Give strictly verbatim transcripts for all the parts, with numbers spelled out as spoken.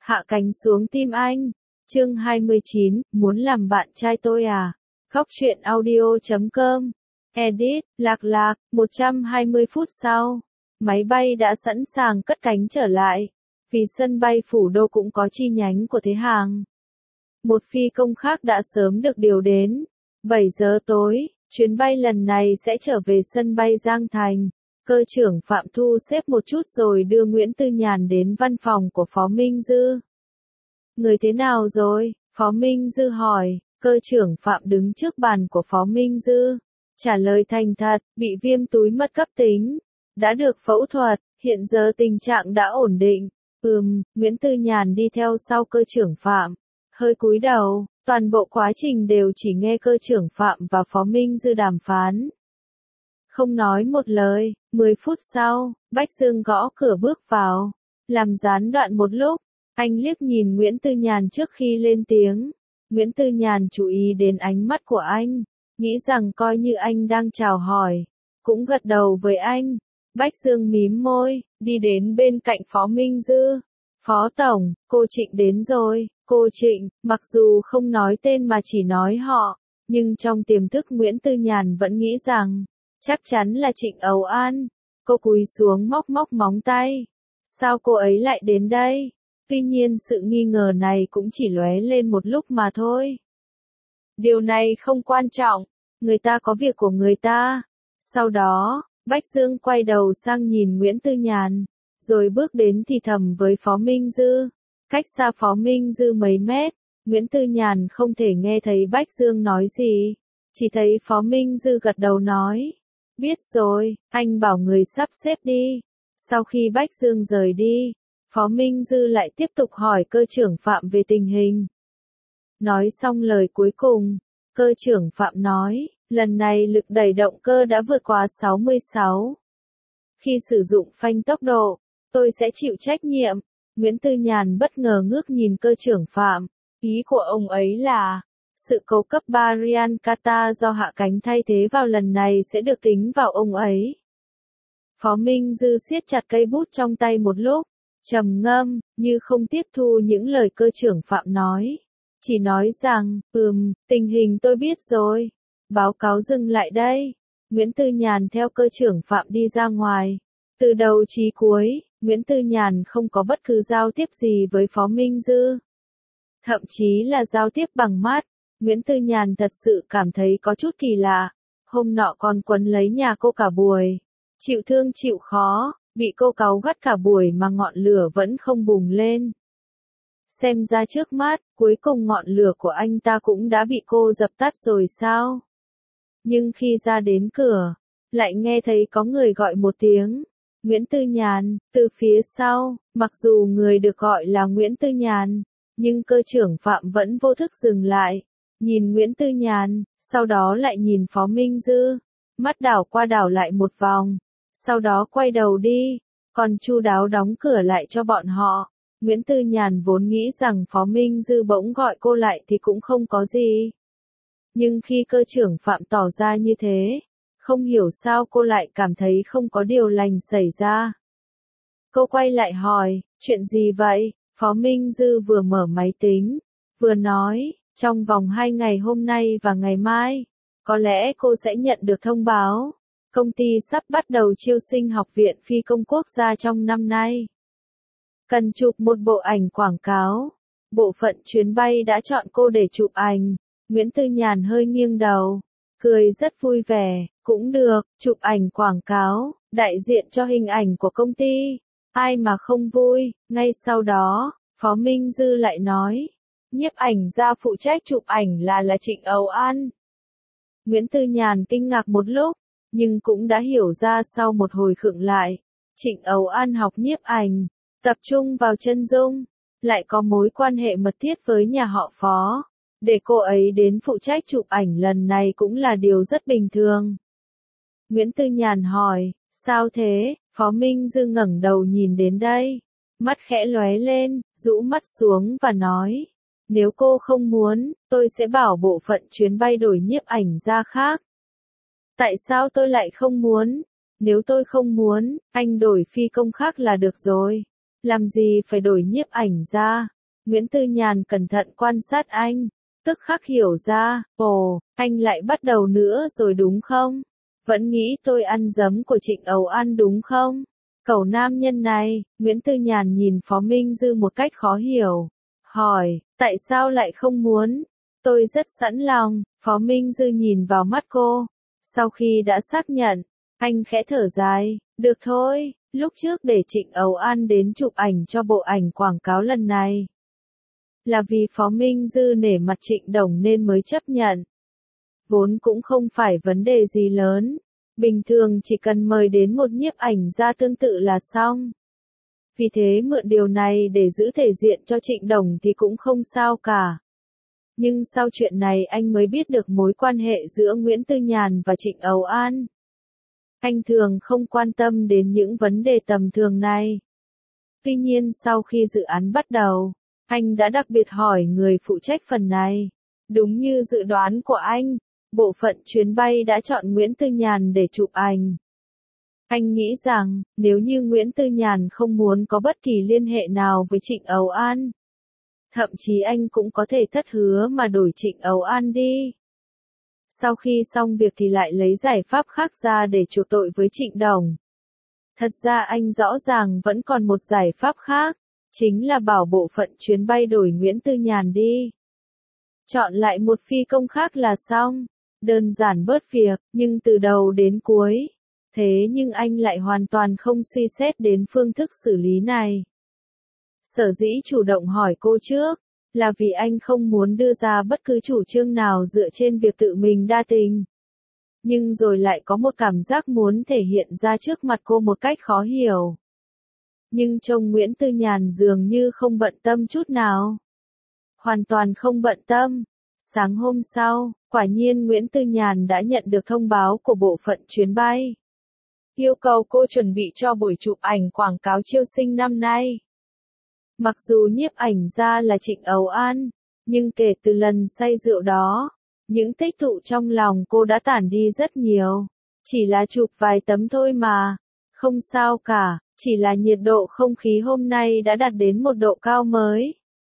Hạ cánh xuống tim anh. Chương hai mươi chín, muốn làm bạn trai tôi à? Góc truyện audio chấm com. Edit, lạc lạc, một trăm hai mươi phút sau. Máy bay đã sẵn sàng cất cánh trở lại. Vì sân bay Phủ Đô cũng có chi nhánh của Thế Hàng. Một phi công khác đã sớm được điều đến. bảy giờ tối, chuyến bay lần này sẽ trở về sân bay Giang Thành. Cơ trưởng Phạm thu xếp một chút rồi đưa Nguyễn Tư Nhàn đến văn phòng của Phó Minh Dư. Người thế nào rồi? Phó Minh Dư hỏi. Cơ trưởng Phạm đứng trước bàn của Phó Minh Dư. Trả lời thành thật, bị viêm túi mật cấp tính. Đã được phẫu thuật, hiện giờ tình trạng đã ổn định. Ừm, Nguyễn Tư Nhàn đi theo sau cơ trưởng Phạm. Hơi cúi đầu, toàn bộ quá trình đều chỉ nghe cơ trưởng Phạm và Phó Minh Dư đàm phán. Không nói một lời, mười phút sau, Bách Dương gõ cửa bước vào. Làm gián đoạn một lúc, anh liếc nhìn Nguyễn Tư Nhàn trước khi lên tiếng. Nguyễn Tư Nhàn chú ý đến ánh mắt của anh, nghĩ rằng coi như anh đang chào hỏi, cũng gật đầu với anh. Bách Dương mím môi, đi đến bên cạnh Phó Minh Dư. Phó Tổng, cô Trịnh đến rồi. Cô Trịnh, mặc dù không nói tên mà chỉ nói họ, nhưng trong tiềm thức Nguyễn Tư Nhàn vẫn nghĩ rằng, chắc chắn là Trịnh Âu An. Cô cúi xuống móc móc móng tay. Sao cô ấy lại đến đây? Tuy nhiên sự nghi ngờ này cũng chỉ lóe lên một lúc mà thôi. Điều này không quan trọng, người ta có việc của người ta. Sau đó, Bách Dương quay đầu sang nhìn Nguyễn Tư Nhàn, rồi bước đến thì thầm với Phó Minh Dư. Cách xa Phó Minh Dư mấy mét, Nguyễn Tư Nhàn không thể nghe thấy Bách Dương nói gì. Chỉ thấy Phó Minh Dư gật đầu nói. Biết rồi, anh bảo người sắp xếp đi. Sau khi Bách Dương rời đi, Phó Minh Dư lại tiếp tục hỏi cơ trưởng Phạm về tình hình. Nói xong lời cuối cùng, cơ trưởng Phạm nói, lần này lực đẩy động cơ đã vượt quá sáu mươi sáu. Khi sử dụng phanh tốc độ, tôi sẽ chịu trách nhiệm. Nguyễn Tư Nhàn bất ngờ ngước nhìn cơ trưởng Phạm. Ý của ông ấy là, sự cố cấp Barian Kata do hạ cánh thay thế vào lần này sẽ được tính vào ông ấy. Phó Minh Dư siết chặt cây bút trong tay một lúc, trầm ngâm, như không tiếp thu những lời cơ trưởng Phạm nói. Chỉ nói rằng, ừm, tình hình tôi biết rồi. Báo cáo dừng lại đây. Nguyễn Tư Nhàn theo cơ trưởng Phạm đi ra ngoài. Từ đầu chí cuối, Nguyễn Tư Nhàn không có bất cứ giao tiếp gì với Phó Minh Dư. Thậm chí là giao tiếp bằng mắt. Nguyễn Tư Nhàn thật sự cảm thấy có chút kỳ lạ. Hôm nọ còn quấn lấy nhà cô cả buổi. Chịu thương chịu khó, bị cô cáu gắt cả buổi mà ngọn lửa vẫn không bùng lên. Xem ra trước mắt, cuối cùng ngọn lửa của anh ta cũng đã bị cô dập tắt rồi sao? Nhưng khi ra đến cửa, lại nghe thấy có người gọi một tiếng. Nguyễn Tư Nhàn, từ phía sau, mặc dù người được gọi là Nguyễn Tư Nhàn, nhưng cơ trưởng Phạm vẫn vô thức dừng lại, nhìn Nguyễn Tư Nhàn, sau đó lại nhìn Phó Minh Dư, mắt đảo qua đảo lại một vòng, sau đó quay đầu đi, còn chu đáo đóng cửa lại cho bọn họ. Nguyễn Tư Nhàn vốn nghĩ rằng Phó Minh Dư bỗng gọi cô lại thì cũng không có gì. Nhưng khi cơ trưởng Phạm tỏ ra như thế, không hiểu sao cô lại cảm thấy không có điều lành xảy ra. Cô quay lại hỏi, chuyện gì vậy? Phó Minh Dư vừa mở máy tính, vừa nói, trong vòng hai ngày hôm nay và ngày mai, có lẽ cô sẽ nhận được thông báo. Công ty sắp bắt đầu chiêu sinh học viện phi công quốc gia trong năm nay. Cần chụp một bộ ảnh quảng cáo. Bộ phận chuyến bay đã chọn cô để chụp ảnh. Nguyễn Tư Nhàn hơi nghiêng đầu, cười rất vui vẻ. Cũng được, chụp ảnh quảng cáo, đại diện cho hình ảnh của công ty. Ai mà không vui. Ngay sau đó, Phó Minh Dư lại nói, nhiếp ảnh gia phụ trách chụp ảnh là là Trịnh Âu An. Nguyễn Tư Nhàn kinh ngạc một lúc, nhưng cũng đã hiểu ra sau một hồi khựng lại. Trịnh Âu An học nhiếp ảnh, tập trung vào chân dung, lại có mối quan hệ mật thiết với nhà họ Phó. Để cô ấy đến phụ trách chụp ảnh lần này cũng là điều rất bình thường. Nguyễn Tư Nhàn hỏi, sao thế? Phó Minh Dư ngẩng đầu nhìn đến đây, mắt khẽ lóe lên, rũ mắt xuống và nói, nếu cô không muốn, tôi sẽ bảo bộ phận chuyến bay đổi nhiếp ảnh gia khác. Tại sao tôi lại không muốn? Nếu tôi không muốn, anh đổi phi công khác là được rồi. Làm gì phải đổi nhiếp ảnh ra? Nguyễn Tư Nhàn cẩn thận quan sát anh, tức khắc hiểu ra, ồ, anh lại bắt đầu nữa rồi đúng không? Vẫn nghĩ tôi ăn giấm của Trịnh Ấu An đúng không? Cẩu nam nhân này, Nguyễn Tư Nhàn nhìn Phó Minh Dư một cách khó hiểu. Hỏi, tại sao lại không muốn? Tôi rất sẵn lòng, Phó Minh Dư nhìn vào mắt cô. Sau khi đã xác nhận, anh khẽ thở dài, được thôi, lúc trước để Trịnh Ấu An đến chụp ảnh cho bộ ảnh quảng cáo lần này. Là vì Phó Minh Dư nể mặt Trịnh Đồng nên mới chấp nhận. Vốn cũng không phải vấn đề gì lớn. Bình thường chỉ cần mời đến một nhiếp ảnh gia tương tự là xong. Vì thế mượn điều này để giữ thể diện cho Trịnh Đồng thì cũng không sao cả. Nhưng sau chuyện này anh mới biết được mối quan hệ giữa Nguyễn Tư Nhàn và Trịnh Ấu An. Anh thường không quan tâm đến những vấn đề tầm thường này. Tuy nhiên sau khi dự án bắt đầu, anh đã đặc biệt hỏi người phụ trách phần này. Đúng như dự đoán của anh, bộ phận chuyến bay đã chọn Nguyễn Tư Nhàn để chụp ảnh. Anh nghĩ rằng, nếu như Nguyễn Tư Nhàn không muốn có bất kỳ liên hệ nào với Trịnh Ấu An, thậm chí anh cũng có thể thất hứa mà đổi Trịnh Ấu An đi. Sau khi xong việc thì lại lấy giải pháp khác ra để chuộc tội với Trịnh Đồng. Thật ra anh rõ ràng vẫn còn một giải pháp khác, chính là bảo bộ phận chuyến bay đổi Nguyễn Tư Nhàn đi. Chọn lại một phi công khác là xong. Đơn giản bớt việc, nhưng từ đầu đến cuối. Thế nhưng anh lại hoàn toàn không suy xét đến phương thức xử lý này. Sở dĩ chủ động hỏi cô trước, là vì anh không muốn đưa ra bất cứ chủ trương nào dựa trên việc tự mình đa tình. Nhưng rồi lại có một cảm giác muốn thể hiện ra trước mặt cô một cách khó hiểu. Nhưng trông Nguyễn Tư Nhàn dường như không bận tâm chút nào. Hoàn toàn không bận tâm. Sáng hôm sau, quả nhiên Nguyễn Tư Nhàn đã nhận được thông báo của bộ phận chuyến bay. Yêu cầu cô chuẩn bị cho buổi chụp ảnh quảng cáo chiêu sinh năm nay. Mặc dù nhiếp ảnh gia là Trịnh Ấu An, nhưng kể từ lần say rượu đó, những tích tụ trong lòng cô đã tản đi rất nhiều. Chỉ là chụp vài tấm thôi mà. Không sao cả, chỉ là nhiệt độ không khí hôm nay đã đạt đến một độ cao mới.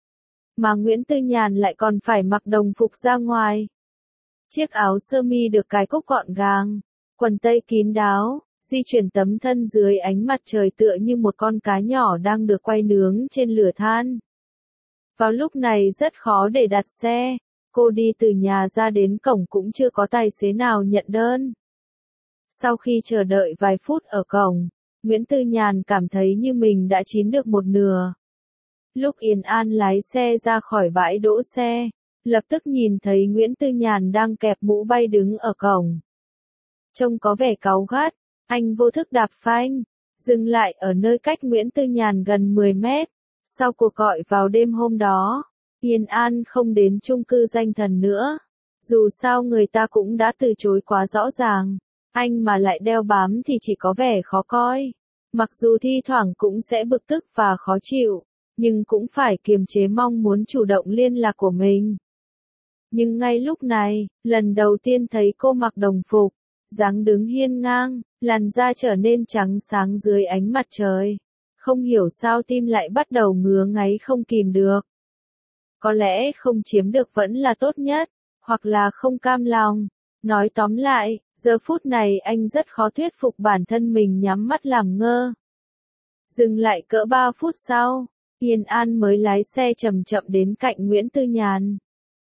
Mà Nguyễn Tư Nhàn lại còn phải mặc đồng phục ra ngoài. Chiếc áo sơ mi được cài cúc gọn gàng, quần tây kín đáo, di chuyển tấm thân dưới ánh mặt trời tựa như một con cá nhỏ đang được quay nướng trên lửa than. Vào lúc này rất khó để đặt xe, cô đi từ nhà ra đến cổng cũng chưa có tài xế nào nhận đơn. Sau khi chờ đợi vài phút ở cổng, Nguyễn Tư Nhàn cảm thấy như mình đã chín được một nửa. Lúc Yên An lái xe ra khỏi bãi đỗ xe, lập tức nhìn thấy Nguyễn Tư Nhàn đang kẹp mũ bay đứng ở cổng. Trông có vẻ cáu gắt, anh vô thức đạp phanh, dừng lại ở nơi cách Nguyễn Tư Nhàn gần mười mét. Sau cuộc gọi vào đêm hôm đó, Yên An không đến chung cư Danh Thần nữa. Dù sao người ta cũng đã từ chối quá rõ ràng, anh mà lại đeo bám thì chỉ có vẻ khó coi. Mặc dù thi thoảng cũng sẽ bực tức và khó chịu, nhưng cũng phải kiềm chế mong muốn chủ động liên lạc của mình. Nhưng ngay lúc này, lần đầu tiên thấy cô mặc đồng phục, dáng đứng hiên ngang, làn da trở nên trắng sáng dưới ánh mặt trời. Không hiểu sao tim lại bắt đầu ngứa ngáy không kìm được. Có lẽ không chiếm được vẫn là tốt nhất, hoặc là không cam lòng. Nói tóm lại, giờ phút này anh rất khó thuyết phục bản thân mình nhắm mắt làm ngơ. Dừng lại cỡ ba phút sau, Yên An mới lái xe chậm chậm đến cạnh Nguyễn Tư Nhàn.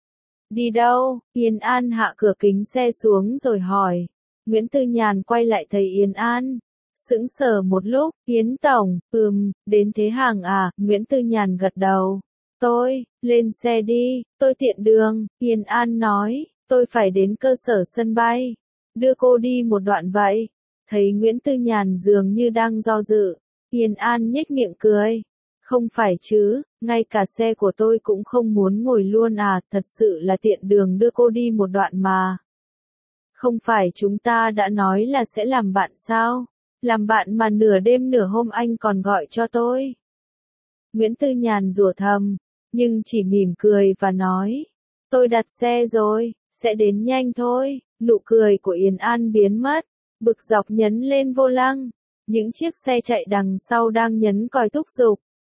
Đi đâu? Yên An hạ cửa kính xe xuống rồi hỏi. Nguyễn Tư Nhàn quay lại thấy Yên An. Sững sờ một lúc, Yến Tổng, ừm, đến thế hàng à, Nguyễn Tư Nhàn gật đầu. Tôi, lên xe đi, tôi tiện đường, Yên An nói, tôi phải đến cơ sở sân bay. Đưa cô đi một đoạn vậy. Thấy Nguyễn Tư Nhàn dường như đang do dự, Yên An nhếch miệng cười. Không phải chứ, ngay cả xe của tôi cũng không muốn ngồi luôn à, thật sự là tiện đường đưa cô đi một đoạn mà. Không phải chúng ta đã nói là sẽ làm bạn sao? Làm bạn mà nửa đêm nửa hôm anh còn gọi cho tôi. Nguyễn Tư Nhàn rủa thầm, nhưng chỉ mỉm cười và nói, tôi đặt xe rồi, sẽ đến nhanh thôi. Nụ cười của Yên An biến mất, bực dọc nhấn lên vô lăng. Những chiếc xe chạy đằng sau đang nhấn còi thúc giục.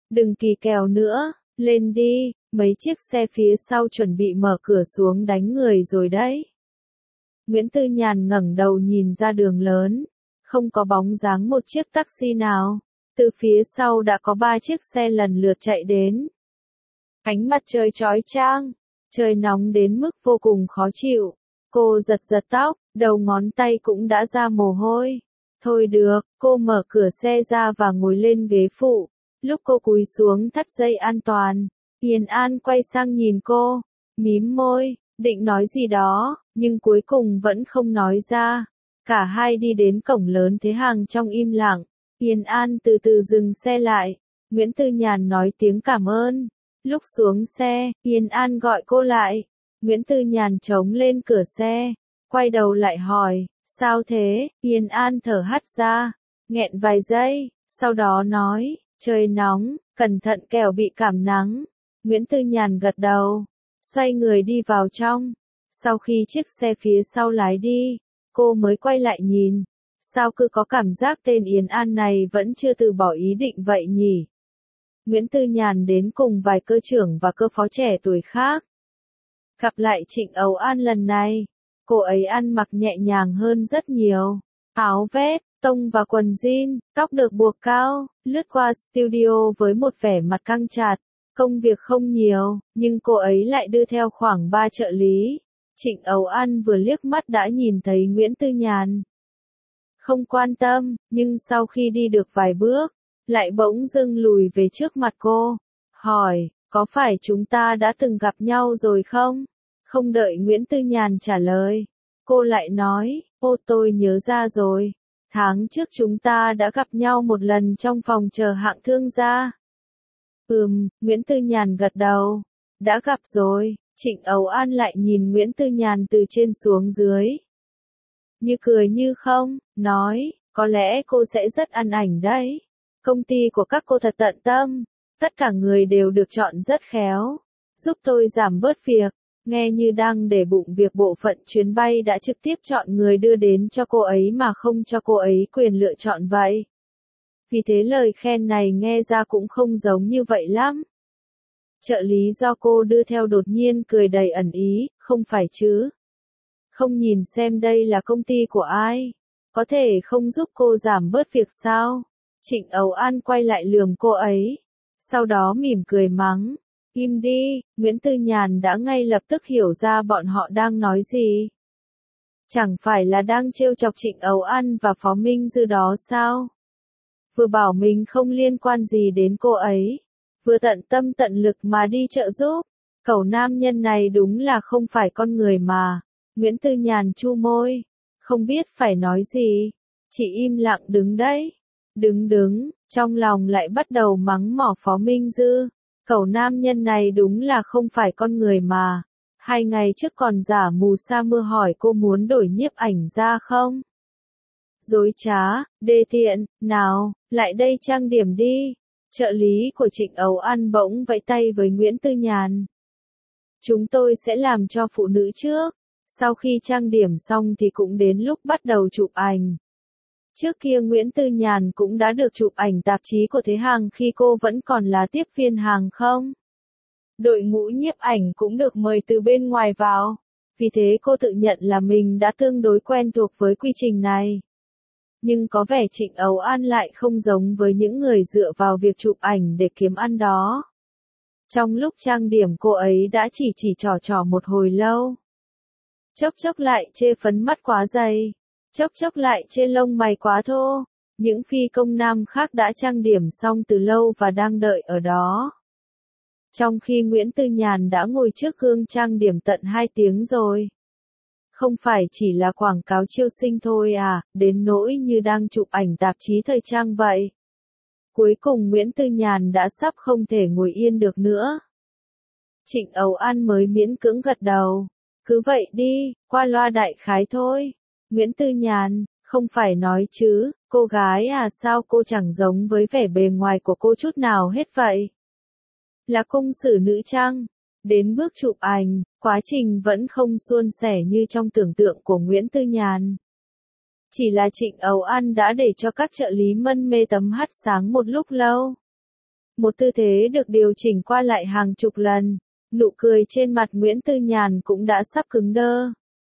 Đừng kỳ kèo nữa, lên đi, mấy chiếc xe phía sau chuẩn bị mở cửa xuống đánh người rồi đấy. Nguyễn Tư Nhàn ngẩng đầu nhìn ra đường lớn, không có bóng dáng một chiếc taxi nào, từ phía sau đã có ba chiếc xe lần lượt chạy đến. Ánh mặt trời chói chang, trời nóng đến mức vô cùng khó chịu, cô giật giật tóc, đầu ngón tay cũng đã ra mồ hôi. Thôi được, cô mở cửa xe ra và ngồi lên ghế phụ, lúc cô cúi xuống thắt dây an toàn, Yên An quay sang nhìn cô, mím môi, định nói gì đó, nhưng cuối cùng vẫn không nói ra. Cả hai đi đến cổng lớn Thế Hàng trong im lặng, Yên An từ từ dừng xe lại, Nguyễn Tư Nhàn nói tiếng cảm ơn. Lúc xuống xe, Yên An gọi cô lại, Nguyễn Tư Nhàn chống lên cửa xe, quay đầu lại hỏi, sao thế, Yên An thở hắt ra, nghẹn vài giây, sau đó nói, trời nóng, cẩn thận kẻo bị cảm nắng. Nguyễn Tư Nhàn gật đầu, xoay người đi vào trong. Sau khi chiếc xe phía sau lái đi, cô mới quay lại nhìn. Sao cứ có cảm giác tên Yến An này vẫn chưa từ bỏ ý định vậy nhỉ? Nguyễn Tư Nhàn đến cùng vài cơ trưởng và cơ phó trẻ tuổi khác. Gặp lại Trịnh Âu An lần này, cô ấy ăn mặc nhẹ nhàng hơn rất nhiều. Áo vest, tông và quần jean, tóc được buộc cao, lướt qua studio với một vẻ mặt căng chặt. Công việc không nhiều, nhưng cô ấy lại đưa theo khoảng ba trợ lý. Trịnh Âu An vừa liếc mắt đã nhìn thấy Nguyễn Tư Nhàn. Không quan tâm, nhưng sau khi đi được vài bước, lại bỗng dưng lùi về trước mặt cô. Hỏi, có phải chúng ta đã từng gặp nhau rồi không? Không đợi Nguyễn Tư Nhàn trả lời, cô lại nói, ô tôi nhớ ra rồi. Tháng trước chúng ta đã gặp nhau một lần trong phòng chờ hạng thương gia. Ừm, Nguyễn Tư Nhàn gật đầu. Đã gặp rồi, Trịnh Âu An lại nhìn Nguyễn Tư Nhàn từ trên xuống dưới. Như cười như không, nói, có lẽ cô sẽ rất ăn ảnh đấy. Công ty của các cô thật tận tâm, tất cả người đều được chọn rất khéo, giúp tôi giảm bớt việc. Nghe như đang để bụng việc bộ phận chuyến bay đã trực tiếp chọn người đưa đến cho cô ấy mà không cho cô ấy quyền lựa chọn vậy. Vì thế lời khen này nghe ra cũng không giống như vậy lắm. Trợ lý do cô đưa theo đột nhiên cười đầy ẩn ý, không phải chứ? Không nhìn xem đây là công ty của ai? Có thể không giúp cô giảm bớt việc sao? Trịnh Âu An quay lại lườm cô ấy. Sau đó mỉm cười mắng. Im đi, Nguyễn Tư Nhàn đã ngay lập tức hiểu ra bọn họ đang nói gì. Chẳng phải là đang trêu chọc Trịnh Âu An và Phó Minh Dư đó sao? Vừa bảo mình không liên quan gì đến cô ấy, vừa tận tâm tận lực mà đi trợ giúp. Cẩu nam nhân này đúng là không phải con người mà. Nguyễn Tư Nhàn chu môi, không biết phải nói gì, chỉ im lặng đứng đấy. Đứng đứng, trong lòng lại bắt đầu mắng mỏ Phó Minh Dư. Cẩu nam nhân này đúng là không phải con người mà. Hai ngày trước còn giả mù sa mưa hỏi cô muốn đổi nhiếp ảnh ra không? Dối trá, đê tiện, nào, lại đây trang điểm đi. Trợ lý của Trịnh Âu An bỗng vẫy tay với Nguyễn Tư Nhàn. Chúng tôi sẽ làm cho phụ nữ trước. Sau khi trang điểm xong thì cũng đến lúc bắt đầu chụp ảnh. Trước kia Nguyễn Tư Nhàn cũng đã được chụp ảnh tạp chí của Thế Hàng khi cô vẫn còn là tiếp viên hàng không. Đội ngũ nhiếp ảnh cũng được mời từ bên ngoài vào. Vì thế cô tự nhận là mình đã tương đối quen thuộc với quy trình này. Nhưng có vẻ Trịnh Âu An lại không giống với những người dựa vào việc chụp ảnh để kiếm ăn đó. Trong lúc trang điểm cô ấy đã chỉ chỉ trò trò một hồi lâu. Chốc chốc lại chê phấn mắt quá dày, chốc chốc lại chê lông mày quá thô. Những phi công nam khác đã trang điểm xong từ lâu và đang đợi ở đó. Trong khi Nguyễn Tư Nhàn đã ngồi trước gương trang điểm tận hai tiếng rồi. Không phải chỉ là quảng cáo chiêu sinh thôi à, đến nỗi như đang chụp ảnh tạp chí thời trang vậy. Cuối cùng Nguyễn Tư Nhàn đã sắp không thể ngồi yên được nữa. Trịnh Âu An mới miễn cưỡng gật đầu. Cứ vậy đi, qua loa đại khái thôi. Nguyễn Tư Nhàn, không phải nói chứ, cô gái à sao cô chẳng giống với vẻ bề ngoài của cô chút nào hết vậy? Là công sử nữ chăng? Đến bước chụp ảnh, quá trình vẫn không suôn sẻ như trong tưởng tượng của Nguyễn Tư Nhàn. Chỉ là Trịnh Âu An đã để cho các trợ lý mân mê tấm hắt sáng một lúc lâu. Một tư thế được điều chỉnh qua lại hàng chục lần, nụ cười trên mặt Nguyễn Tư Nhàn cũng đã sắp cứng đơ.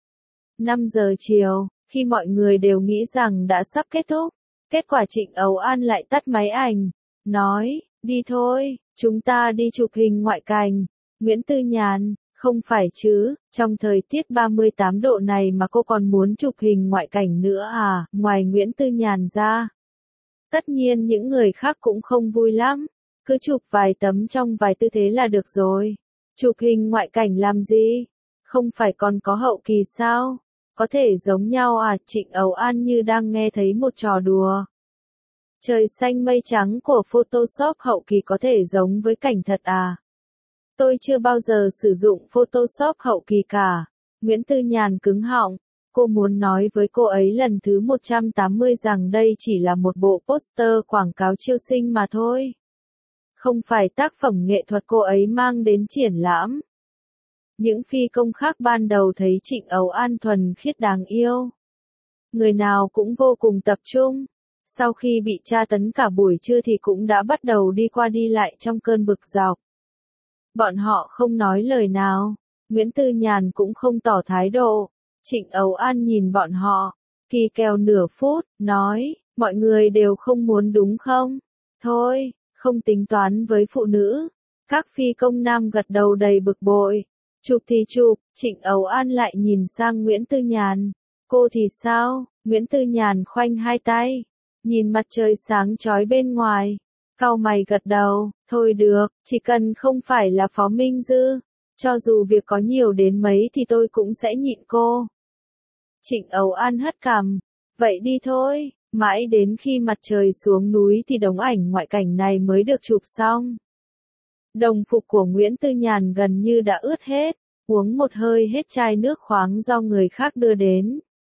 năm giờ chiều, khi mọi người đều nghĩ rằng đã sắp kết thúc, kết quả Trịnh Ấu An lại tắt máy ảnh, nói, đi thôi, chúng ta đi chụp hình ngoại cảnh. Nguyễn Tư Nhàn, không phải chứ, trong thời tiết ba mươi tám độ này mà cô còn muốn chụp hình ngoại cảnh nữa à, ngoài Nguyễn Tư Nhàn ra. Tất nhiên những người khác cũng không vui lắm, cứ chụp vài tấm trong vài tư thế là được rồi. Chụp hình ngoại cảnh làm gì? Không phải còn có hậu kỳ sao? Có thể giống nhau à? Trịnh Ấu An như đang nghe thấy một trò đùa. Trời xanh mây trắng của Photoshop hậu kỳ có thể giống với cảnh thật à? Tôi chưa bao giờ sử dụng Photoshop hậu kỳ cả. Nguyễn Tư Nhàn cứng họng. Cô muốn nói với cô ấy lần thứ một trăm tám mươi rằng đây chỉ là một bộ poster quảng cáo chiêu sinh mà thôi. Không phải tác phẩm nghệ thuật cô ấy mang đến triển lãm. Những phi công khác ban đầu thấy Trịnh Ấu An thuần khiết đáng yêu. Người nào cũng vô cùng tập trung. Sau khi bị tra tấn cả buổi trưa thì cũng đã bắt đầu đi qua đi lại trong cơn bực dọc. Bọn họ không nói lời nào. Nguyễn Tư Nhàn cũng không tỏ thái độ. Trịnh Ấu An nhìn bọn họ, kỳ kèo nửa phút, nói, mọi người đều không muốn đúng không? Thôi, không tính toán với phụ nữ. Các phi công nam gật đầu đầy bực bội. Chụp thì chụp, Trịnh Ấu An lại nhìn sang Nguyễn Tư Nhàn. Cô thì sao? Nguyễn Tư Nhàn khoanh hai tay, nhìn mặt trời sáng chói bên ngoài. Cau mày gật đầu, thôi được, chỉ cần không phải là Phó Minh Dư. Cho dù việc có nhiều đến mấy thì tôi cũng sẽ nhịn cô. Trịnh Ấu An hất cằm, vậy đi thôi, mãi đến khi mặt trời xuống núi thì đống ảnh ngoại cảnh này mới được chụp xong. Đồng phục của Nguyễn Tư Nhàn gần như đã ướt hết, uống một hơi hết chai nước khoáng do người khác đưa đến.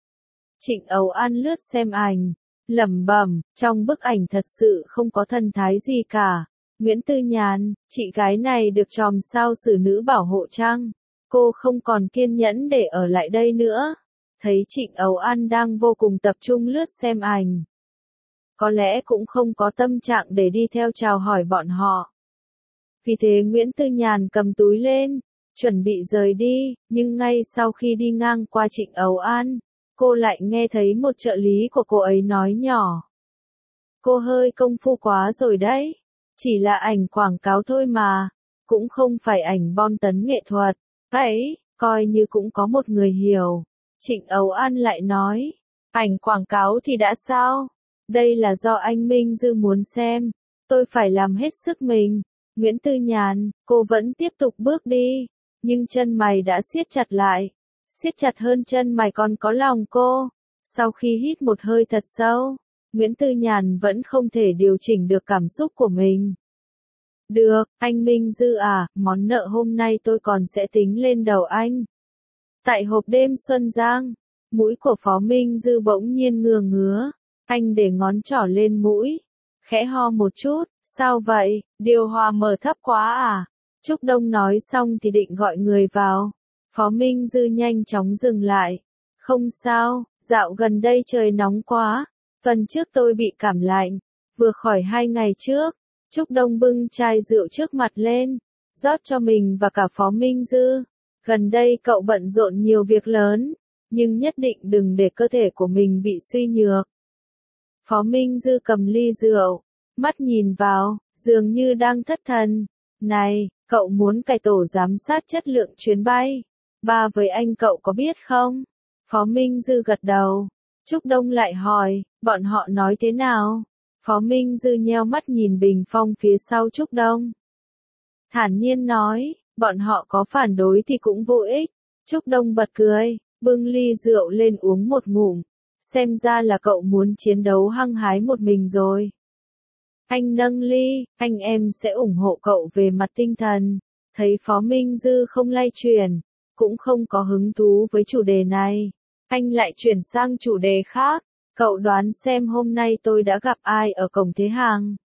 Trịnh Ấu An lướt xem ảnh, lẩm bẩm, trong bức ảnh thật sự không có thần thái gì cả. Nguyễn Tư Nhàn, chị gái này được chòm sao xử nữ bảo hộ chăng? Cô không còn kiên nhẫn để ở lại đây nữa. Thấy Trịnh Ấu An đang vô cùng tập trung lướt xem ảnh. Có lẽ cũng không có tâm trạng để đi theo chào hỏi bọn họ. Vì thế Nguyễn Tư Nhàn cầm túi lên, chuẩn bị rời đi, nhưng ngay sau khi đi ngang qua Trịnh Ấu An, cô lại nghe thấy một trợ lý của cô ấy nói nhỏ. Cô hơi công phu quá rồi đấy, chỉ là ảnh quảng cáo thôi mà, cũng không phải ảnh bom tấn nghệ thuật, ấy, coi như cũng có một người hiểu. Trịnh Ấu An lại nói, ảnh quảng cáo thì đã sao? Đây là do anh Minh Dư muốn xem, tôi phải làm hết sức mình. Nguyễn Tư Nhàn, cô vẫn tiếp tục bước đi, nhưng chân mày đã siết chặt lại, siết chặt hơn chân mày còn có lòng cô. Sau khi hít một hơi thật sâu, Nguyễn Tư Nhàn vẫn không thể điều chỉnh được cảm xúc của mình. Được, anh Minh Dư à, món nợ hôm nay tôi còn sẽ tính lên đầu anh. Tại hộp đêm Xuân Giang, mũi của Phó Minh Dư bỗng nhiên ngừa ngứa, anh để ngón trỏ lên mũi, khẽ ho một chút, sao vậy, điều hòa mở thấp quá à? Trúc Đông nói xong thì định gọi người vào. Phó Minh Dư nhanh chóng dừng lại. Không sao, dạo gần đây trời nóng quá, tuần trước tôi bị cảm lạnh, vừa khỏi hai ngày trước. Trúc Đông bưng chai rượu trước mặt lên, rót cho mình và cả Phó Minh Dư. Gần đây cậu bận rộn nhiều việc lớn, nhưng nhất định đừng để cơ thể của mình bị suy nhược. Phó Minh Dư cầm ly rượu, mắt nhìn vào, dường như đang thất thần. Này, cậu muốn cải tổ giám sát chất lượng chuyến bay. Ba với anh cậu có biết không? Phó Minh Dư gật đầu. Trúc Đông lại hỏi, bọn họ nói thế nào? Phó Minh Dư nheo mắt nhìn bình phong phía sau Trúc Đông. Thản nhiên nói, bọn họ có phản đối thì cũng vô ích. Trúc Đông bật cười, bưng ly rượu lên uống một ngụm. Xem ra là cậu muốn chiến đấu hăng hái một mình rồi. Anh nâng ly, anh em sẽ ủng hộ cậu về mặt tinh thần. Thấy Phó Minh Dư không lay chuyển, cũng không có hứng thú với chủ đề này. Anh lại chuyển sang chủ đề khác. Cậu đoán xem hôm nay tôi đã gặp ai ở cổng thế hàng.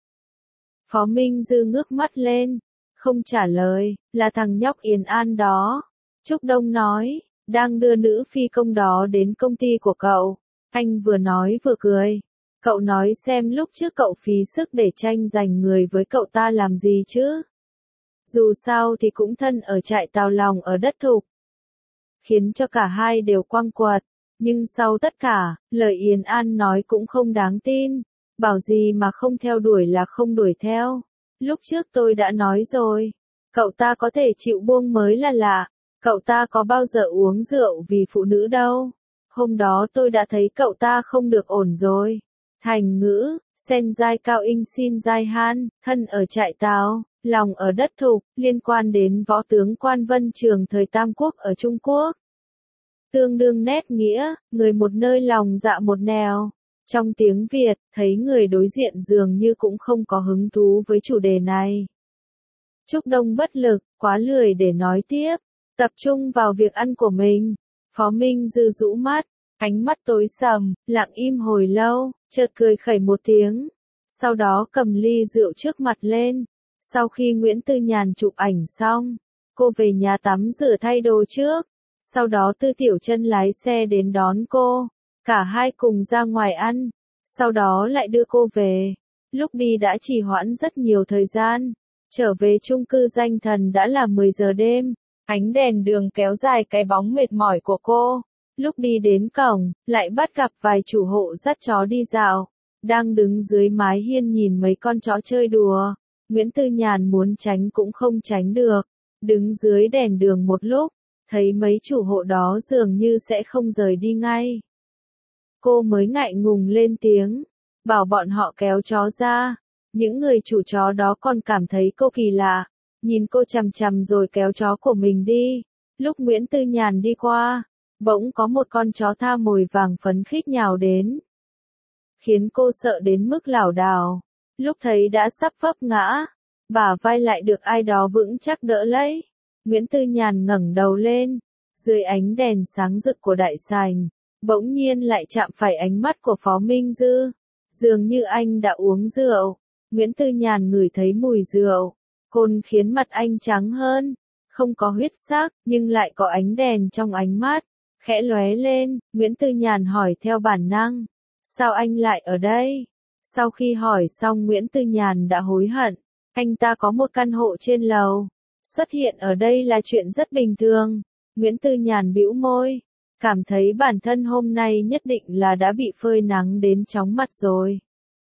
Phó Minh Dư ngước mắt lên, không trả lời, là thằng nhóc Yến An đó. Trúc Đông nói, đang đưa nữ phi công đó đến công ty của cậu. Anh vừa nói vừa cười. Cậu nói xem lúc trước cậu phí sức để tranh giành người với cậu ta làm gì chứ? Dù sao thì cũng thân ở trại Tào Lòng ở đất Thục. Khiến cho cả hai đều quăng quật. Nhưng sau tất cả, lời Yến An nói cũng không đáng tin. Bảo gì mà không theo đuổi là không đuổi theo. Lúc trước tôi đã nói rồi. Cậu ta có thể chịu buông mới là lạ. Cậu ta có bao giờ uống rượu vì phụ nữ đâu. Hôm đó tôi đã thấy cậu ta không được ổn rồi. Thành ngữ, sen giai cao in xin giai han, thân ở trại Tào, lòng ở đất Thục, liên quan đến võ tướng Quan Vân Trường thời Tam Quốc ở Trung Quốc. Tương đương nét nghĩa, người một nơi lòng dạ một nẻo. Trong tiếng Việt, thấy người đối diện dường như cũng không có hứng thú với chủ đề này. Trúc Đông bất lực, quá lười để nói tiếp, tập trung vào việc ăn của mình. Phó Minh Dư rũ mắt, ánh mắt tối sầm, lặng im hồi lâu, chợt cười khẩy một tiếng. Sau đó cầm ly rượu trước mặt lên. Sau khi Nguyễn Tư Nhàn chụp ảnh xong, cô về nhà tắm rửa thay đồ trước. Sau đó Tư Tiểu Chân lái xe đến đón cô. Cả hai cùng ra ngoài ăn. Sau đó lại đưa cô về. Lúc đi đã trì hoãn rất nhiều thời gian. Trở về chung cư Danh Thần đã là mười giờ đêm. Ánh đèn đường kéo dài cái bóng mệt mỏi của cô. Lúc đi đến cổng, lại bắt gặp vài chủ hộ dắt chó đi dạo. Đang đứng dưới mái hiên nhìn mấy con chó chơi đùa. Nguyễn Tư Nhàn muốn tránh cũng không tránh được. Đứng dưới đèn đường một lúc, thấy mấy chủ hộ đó dường như sẽ không rời đi ngay. Cô mới ngại ngùng lên tiếng, bảo bọn họ kéo chó ra. Những người chủ chó đó còn cảm thấy cô kỳ lạ, nhìn cô chằm chằm rồi kéo chó của mình đi. Lúc Nguyễn Tư Nhàn đi qua, bỗng có một con chó tha mồi vàng phấn khích nhào đến. Khiến cô sợ đến mức lảo đảo, lúc thấy đã sắp vấp ngã, bả vai lại được ai đó vững chắc đỡ lấy. Nguyễn Tư Nhàn ngẩng đầu lên, dưới ánh đèn sáng rực của đại sảnh, bỗng nhiên lại chạm phải ánh mắt của Phó Minh Dư. Dường như anh đã uống rượu. Nguyễn Tư Nhàn ngửi thấy mùi rượu, cồn khiến mặt anh trắng hơn, không có huyết sắc, nhưng lại có ánh đèn trong ánh mắt, khẽ lóe lên. Nguyễn Tư Nhàn hỏi theo bản năng, sao anh lại ở đây? Sau khi hỏi xong Nguyễn Tư Nhàn đã hối hận, anh ta có một căn hộ trên lầu, xuất hiện ở đây là chuyện rất bình thường. Nguyễn Tư Nhàn bĩu môi, cảm thấy bản thân hôm nay nhất định là đã bị phơi nắng đến chóng mặt rồi.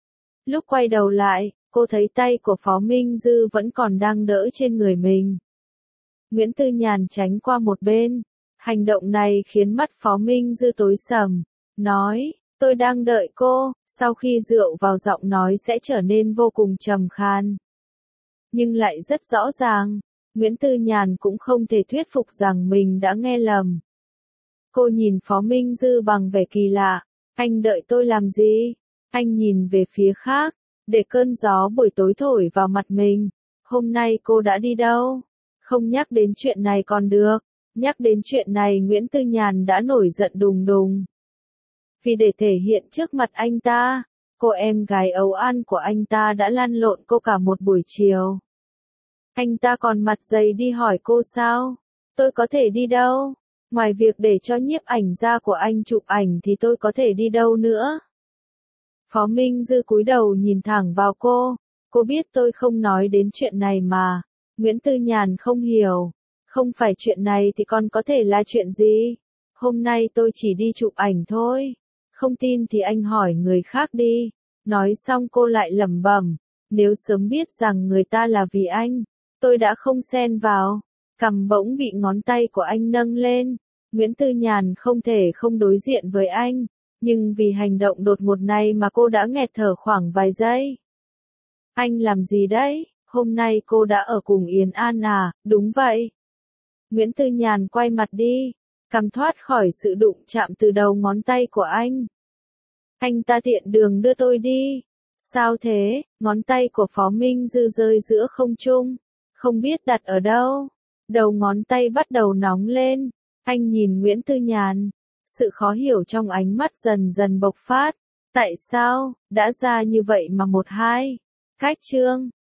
Lúc quay đầu lại, cô thấy tay của Phó Minh Dư vẫn còn đang đỡ trên người mình. Nguyễn Tư Nhàn tránh qua một bên. Hành động này khiến mắt Phó Minh Dư tối sầm. Nói, tôi đang đợi cô. Sau khi rượu vào giọng nói sẽ trở nên vô cùng trầm khan. Nhưng lại rất rõ ràng, Nguyễn Tư Nhàn cũng không thể thuyết phục rằng mình đã nghe lầm. Cô nhìn Phó Minh Dư bằng vẻ kỳ lạ. Anh đợi tôi làm gì? Anh nhìn về phía khác, để cơn gió buổi tối thổi vào mặt mình. Hôm nay cô đã đi đâu? Không nhắc đến chuyện này còn được. Nhắc đến chuyện này Nguyễn Tư Nhàn đã nổi giận đùng đùng. Vì để thể hiện trước mặt anh ta, cô em gái ấu ăn của anh ta đã lăn lộn cô cả một buổi chiều. Anh ta còn mặt dày đi hỏi cô sao? Tôi có thể đi đâu? Ngoài việc để cho nhiếp ảnh gia của anh chụp ảnh thì tôi có thể đi đâu nữa? Phó Minh Dư cúi đầu nhìn thẳng vào cô. Cô biết tôi không nói đến chuyện này mà. Nguyễn Tư Nhàn không hiểu. Không phải chuyện này thì còn có thể là chuyện gì? Hôm nay tôi chỉ đi chụp ảnh thôi. Không tin thì anh hỏi người khác đi. Nói xong cô lại lẩm bẩm. Nếu sớm biết rằng người ta là vì anh, tôi đã không xen vào. Cằm bỗng bị ngón tay của anh nâng lên. Nguyễn Tư Nhàn không thể không đối diện với anh. Nhưng vì hành động đột ngột này mà cô đã nghẹt thở khoảng vài giây. Anh làm gì đấy? Hôm nay cô đã ở cùng Yến An à? Đúng vậy. Nguyễn Tư Nhàn quay mặt đi, cằm thoát khỏi sự đụng chạm từ đầu ngón tay của anh. Anh ta tiện đường đưa tôi đi. Sao thế? Ngón tay của Phó Minh Dư rơi giữa không trung, không biết đặt ở đâu. Đầu ngón tay bắt đầu nóng lên. Anh nhìn Nguyễn Tư Nhàn. Sự khó hiểu trong ánh mắt dần dần bộc phát. Tại sao, đã ra như vậy mà một hai. Cách chương.